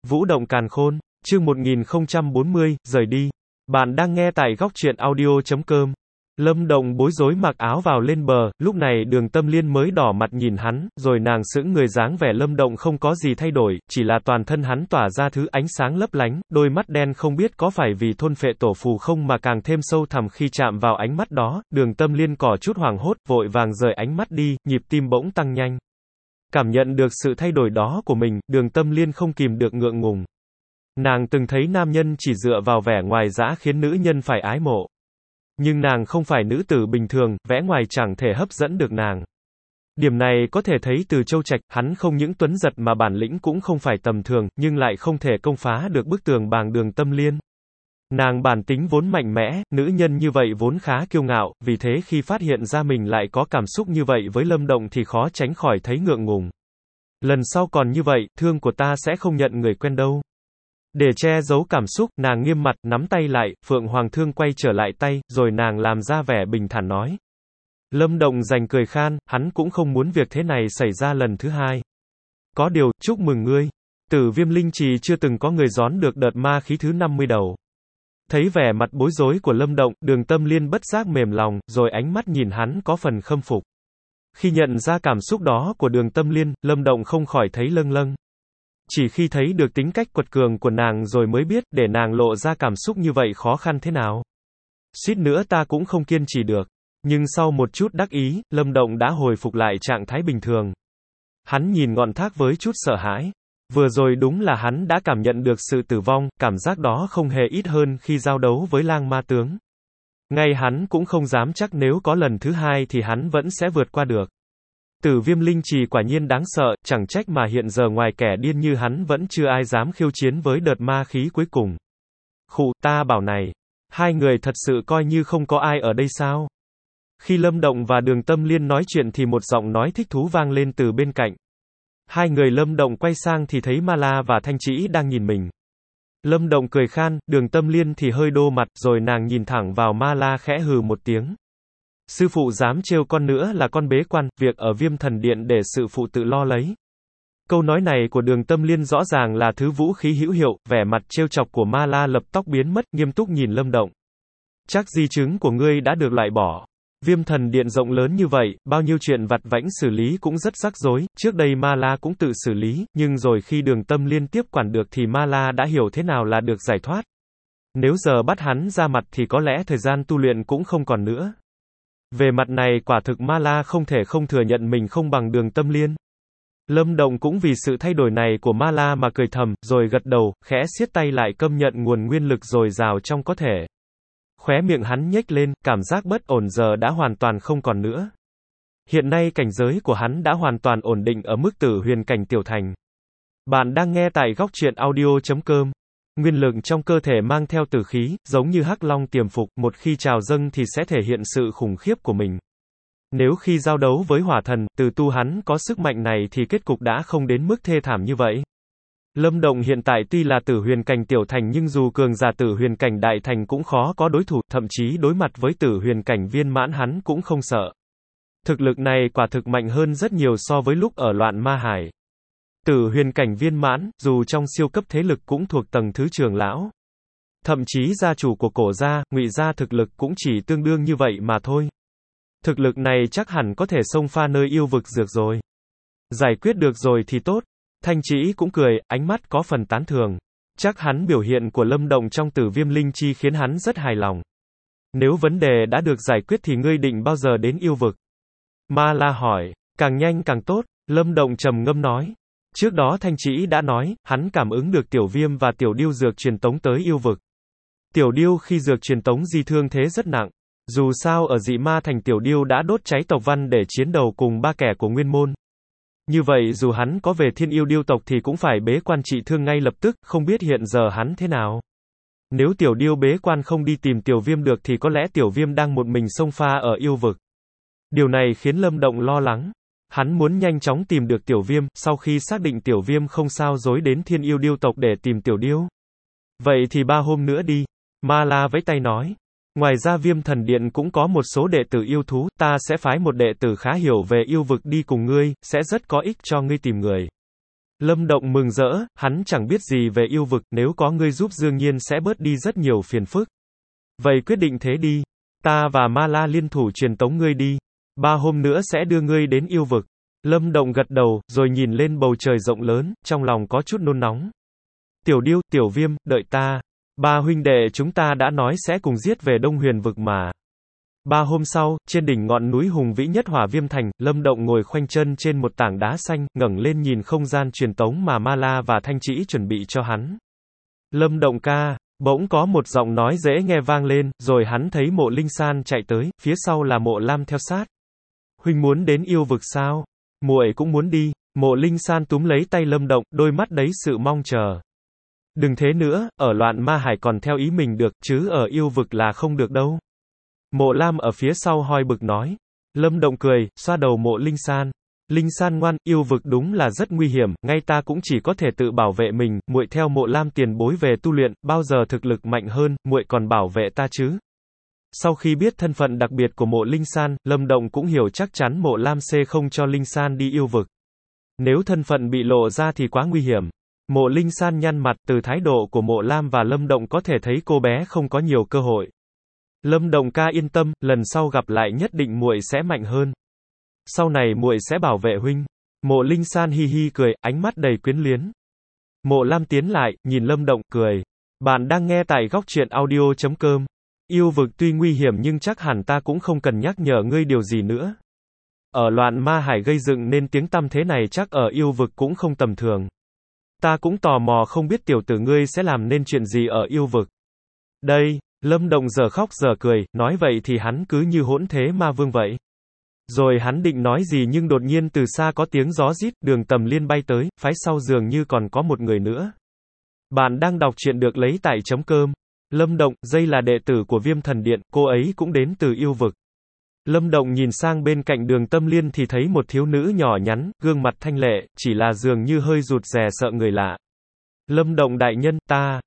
Vũ động càn khôn, chương 1040, rời đi. Bạn đang nghe tại góc truyện audio.com. Lâm Động bối rối mặc áo vào lên bờ, lúc này Đường Tâm Liên mới đỏ mặt nhìn hắn, rồi nàng sững người dáng vẻ Lâm Động không có gì thay đổi, chỉ là toàn thân hắn tỏa ra thứ ánh sáng lấp lánh, đôi mắt đen không biết có phải vì thôn phệ tổ phù không mà càng thêm sâu thẳm khi chạm vào ánh mắt đó, Đường Tâm Liên có chút hoảng hốt, vội vàng rời ánh mắt đi, nhịp tim bỗng tăng nhanh. Cảm nhận được sự thay đổi đó của mình, Đường Tâm Liên không kìm được ngượng ngùng. Nàng từng thấy nam nhân chỉ dựa vào vẻ ngoài dã khiến nữ nhân phải ái mộ. Nhưng nàng không phải nữ tử bình thường, vẻ ngoài chẳng thể hấp dẫn được nàng. Điểm này có thể thấy từ Châu Trạch, hắn không những tuấn giật mà bản lĩnh cũng không phải tầm thường, nhưng lại không thể công phá được bức tường bằng Đường Tâm Liên. Nàng bản tính vốn mạnh mẽ, nữ nhân như vậy vốn khá kiêu ngạo, vì thế khi phát hiện ra mình lại có cảm xúc như vậy với Lâm Động thì khó tránh khỏi thấy ngượng ngùng. Lần sau còn như vậy, thương của ta sẽ không nhận người quen đâu. Để che giấu cảm xúc, nàng nghiêm mặt, nắm tay lại, Phượng Hoàng Thương quay trở lại tay, rồi nàng làm ra vẻ bình thản nói. Lâm Động giành cười khan, hắn cũng không muốn việc thế này xảy ra lần thứ hai. Có điều, chúc mừng ngươi. Tử Viêm Linh Trì chưa từng có người gión được đợt ma khí thứ 50 đầu. Thấy vẻ mặt bối rối của Lâm Động, Đường Tâm Liên bất giác mềm lòng, rồi ánh mắt nhìn hắn có phần khâm phục. Khi nhận ra cảm xúc đó của Đường Tâm Liên, Lâm Động không khỏi thấy lâng lâng. Chỉ khi thấy được tính cách quật cường của nàng rồi mới biết, để nàng lộ ra cảm xúc như vậy khó khăn thế nào. Suýt nữa ta cũng không kiên trì được. Nhưng sau một chút đắc ý, Lâm Động đã hồi phục lại trạng thái bình thường. Hắn nhìn ngọn thác với chút sợ hãi. Vừa rồi đúng là hắn đã cảm nhận được sự tử vong, cảm giác đó không hề ít hơn khi giao đấu với lang ma tướng. Ngay hắn cũng không dám chắc nếu có lần thứ hai thì hắn vẫn sẽ vượt qua được. Tử Viêm Linh Trì quả nhiên đáng sợ, chẳng trách mà hiện giờ ngoài kẻ điên như hắn vẫn chưa ai dám khiêu chiến với đợt ma khí cuối cùng. Khụ, ta bảo này, hai người thật sự coi như không có ai ở đây sao? Khi Lâm Động và Đường Tâm Liên nói chuyện thì một giọng nói thích thú vang lên từ bên cạnh. Hai người Lâm Động quay sang thì thấy Ma La và Thanh Trĩ đang nhìn mình. Lâm Động cười khan, Đường Tâm Liên thì hơi đô mặt, rồi nàng nhìn thẳng vào Ma La khẽ hừ một tiếng. Sư phụ dám trêu con nữa là con bế quan, việc ở Viêm Thần Điện để sư phụ tự lo lấy. Câu nói này của Đường Tâm Liên rõ ràng là thứ vũ khí hữu hiệu, vẻ mặt trêu chọc của Ma La lập tóc biến mất, nghiêm túc nhìn Lâm Động. Chắc di chứng của ngươi đã được loại bỏ. Viêm Thần Điện rộng lớn như vậy, bao nhiêu chuyện vặt vãnh xử lý cũng rất rắc rối, trước đây Ma La cũng tự xử lý, nhưng rồi khi Đường Tâm Liên tiếp quản được thì Ma La đã hiểu thế nào là được giải thoát. Nếu giờ bắt hắn ra mặt thì có lẽ thời gian tu luyện cũng không còn nữa. Về mặt này quả thực Ma La không thể không thừa nhận mình không bằng Đường Tâm Liên. Lâm Động cũng vì sự thay đổi này của Ma La mà cười thầm, rồi gật đầu, khẽ siết tay lại câm nhận nguồn nguyên lực dồi dào trong có thể. Khóe miệng hắn nhếch lên, cảm giác bất ổn giờ đã hoàn toàn không còn nữa. Hiện nay cảnh giới của hắn đã hoàn toàn ổn định ở mức tử huyền cảnh tiểu thành. Bạn đang nghe tại góc truyện audio.com. Nguyên lực trong cơ thể mang theo tử khí, giống như hắc long tiềm phục, một khi trào dâng thì sẽ thể hiện sự khủng khiếp của mình. Nếu khi giao đấu với hỏa thần, từ tu hắn có sức mạnh này thì kết cục đã không đến mức thê thảm như vậy. Lâm Động hiện tại tuy là tử huyền cảnh tiểu thành nhưng dù cường giả tử huyền cảnh đại thành cũng khó có đối thủ, thậm chí đối mặt với tử huyền cảnh viên mãn hắn cũng không sợ. Thực lực này quả thực mạnh hơn rất nhiều so với lúc ở Loạn Ma Hải. Tử huyền cảnh viên mãn, dù trong siêu cấp thế lực cũng thuộc tầng thứ trưởng lão. Thậm chí gia chủ của Cổ gia, Ngụy gia thực lực cũng chỉ tương đương như vậy mà thôi. Thực lực này chắc hẳn có thể xông pha nơi yêu vực dược rồi. Giải quyết được rồi thì tốt. Thanh Trĩ cũng cười, ánh mắt có phần tán thường. Chắc hắn biểu hiện của Lâm Động trong Tử Viêm Linh Chi khiến hắn rất hài lòng. Nếu vấn đề đã được giải quyết thì ngươi định bao giờ đến yêu vực? Ma La hỏi, càng nhanh càng tốt, Lâm Động trầm ngâm nói. Trước đó Thanh Trĩ đã nói, hắn cảm ứng được Tiểu Viêm và Tiểu Điêu dược truyền tống tới yêu vực. Tiểu Điêu khi dược truyền tống di thương thế rất nặng. Dù sao ở Dị Ma Thành Tiểu Điêu đã đốt cháy tộc văn để chiến đầu cùng ba kẻ của Nguyên Môn. Như vậy dù hắn có về Thiên Yêu Điêu tộc thì cũng phải bế quan trị thương ngay lập tức, không biết hiện giờ hắn thế nào. Nếu Tiểu Điêu bế quan không đi tìm Tiểu Viêm được thì có lẽ Tiểu Viêm đang một mình xông pha ở yêu vực. Điều này khiến Lâm Động lo lắng. Hắn muốn nhanh chóng tìm được Tiểu Viêm, sau khi xác định Tiểu Viêm không sao dối đến Thiên Yêu Điêu tộc để tìm Tiểu Điêu. Vậy thì 3 hôm nữa đi. Ma La vẫy tay nói. Ngoài ra Viêm Thần Điện cũng có một số đệ tử yêu thú, ta sẽ phái một đệ tử khá hiểu về yêu vực đi cùng ngươi, sẽ rất có ích cho ngươi tìm người. Lâm Động mừng rỡ, hắn chẳng biết gì về yêu vực, nếu có ngươi giúp đương nhiên sẽ bớt đi rất nhiều phiền phức. Vậy quyết định thế đi. Ta và Ma La liên thủ truyền tống ngươi đi. 3 hôm nữa sẽ đưa ngươi đến yêu vực. Lâm Động gật đầu, rồi nhìn lên bầu trời rộng lớn, trong lòng có chút nôn nóng. Tiểu Điêu, Tiểu Viêm, đợi ta. 3 huynh đệ chúng ta đã nói sẽ cùng giết về Đông Huyền vực mà. 3 hôm sau, trên đỉnh ngọn núi hùng vĩ nhất Hỏa Viêm Thành, Lâm Động ngồi khoanh chân trên một tảng đá xanh, ngẩng lên nhìn không gian truyền tống mà Ma La và Thanh Trĩ chuẩn bị cho hắn. Lâm Động ca, bỗng có một giọng nói dễ nghe vang lên, rồi hắn thấy Mộ Linh San chạy tới, phía sau là Mộ Lam theo sát. Huynh muốn đến yêu vực sao? Muội cũng muốn đi. Mộ Linh San túm lấy tay Lâm Động, đôi mắt đầy sự mong chờ. Đừng thế nữa, ở loạn ma hải còn theo ý mình được, chứ ở yêu vực là không được đâu. Mộ Lam ở phía sau hoi bực nói. Lâm Động cười, xoa đầu Mộ Linh San. Linh San ngoan, yêu vực đúng là rất nguy hiểm, ngay ta cũng chỉ có thể tự bảo vệ mình, muội theo Mộ Lam tiền bối về tu luyện, bao giờ thực lực mạnh hơn, muội còn bảo vệ ta chứ. Sau khi biết thân phận đặc biệt của Mộ Linh San, Lâm Động cũng hiểu chắc chắn Mộ Lam không cho Linh San đi yêu vực. Nếu thân phận bị lộ ra thì quá nguy hiểm. Mộ Linh San nhăn mặt, từ thái độ của Mộ Lam và Lâm Động có thể thấy cô bé không có nhiều cơ hội. Lâm Động ca yên tâm, lần sau gặp lại nhất định muội sẽ mạnh hơn. Sau này muội sẽ bảo vệ huynh. Mộ Linh San hi hi cười, ánh mắt đầy quyến luyến. Mộ Lam tiến lại, nhìn Lâm Động, cười. Bạn đang nghe tại góc truyện audio.com. Yêu vực tuy nguy hiểm nhưng chắc hẳn ta cũng không cần nhắc nhở ngươi điều gì nữa. Ở loạn ma hải gây dựng nên tiếng tăm thế này chắc ở yêu vực cũng không tầm thường. Ta cũng tò mò không biết tiểu tử ngươi sẽ làm nên chuyện gì ở yêu vực. Đây, Lâm Động giờ khóc giờ cười, nói vậy thì hắn cứ như hỗn thế ma vương vậy. Rồi hắn định nói gì nhưng đột nhiên từ xa có tiếng gió rít, Đường Tầm Liên bay tới, phái sau dường như còn có một người nữa. Bạn đang đọc truyện được lấy tại .com. Lâm Động, đây là đệ tử của Viêm Thần Điện, cô ấy cũng đến từ yêu vực. Lâm Động nhìn sang bên cạnh Đường Tâm Liên thì thấy một thiếu nữ nhỏ nhắn, gương mặt thanh lệ, chỉ là dường như hơi rụt rè sợ người lạ. Lâm Động đại nhân,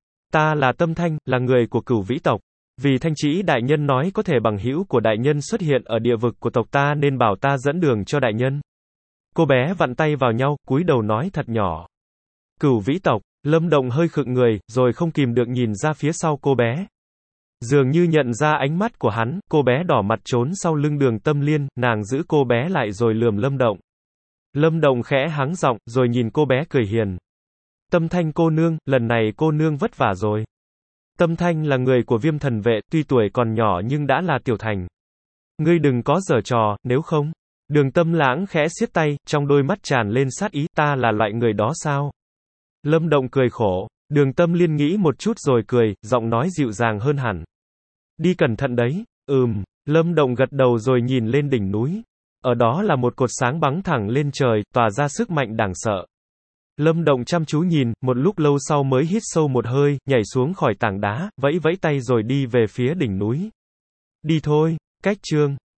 ta là Tâm Thanh, là người của Cửu Vĩ tộc. Vì Thanh Trĩ đại nhân nói có thể bằng hữu của đại nhân xuất hiện ở địa vực của tộc ta nên bảo ta dẫn đường cho đại nhân. Cô bé vặn tay vào nhau, cúi đầu nói thật nhỏ. Cửu Vĩ tộc, Lâm Động hơi khựng người, rồi không kìm được nhìn ra phía sau cô bé. Dường như nhận ra ánh mắt của hắn, cô bé đỏ mặt trốn sau lưng Đường Tâm Liên, nàng giữ cô bé lại rồi lườm Lâm Động. Lâm Động khẽ hắng giọng, rồi nhìn cô bé cười hiền. Tâm Thanh cô nương, lần này cô nương vất vả rồi. Tâm Thanh là người của Viêm Thần Vệ, tuy tuổi còn nhỏ nhưng đã là tiểu thành. Ngươi đừng có giở trò, nếu không. Đường Tâm Lãng khẽ siết tay, trong đôi mắt tràn lên sát ý, ta là loại người đó sao? Lâm Động cười khổ. Đường Tâm Liên nghĩ một chút rồi cười, giọng nói dịu dàng hơn hẳn. Đi cẩn thận đấy. Lâm Động gật đầu rồi nhìn lên đỉnh núi. Ở đó là một cột sáng bắn thẳng lên trời, tỏa ra sức mạnh đáng sợ. Lâm Động chăm chú nhìn, một lúc lâu sau mới hít sâu một hơi, nhảy xuống khỏi tảng đá, vẫy vẫy tay rồi đi về phía đỉnh núi. Đi thôi, cách chương.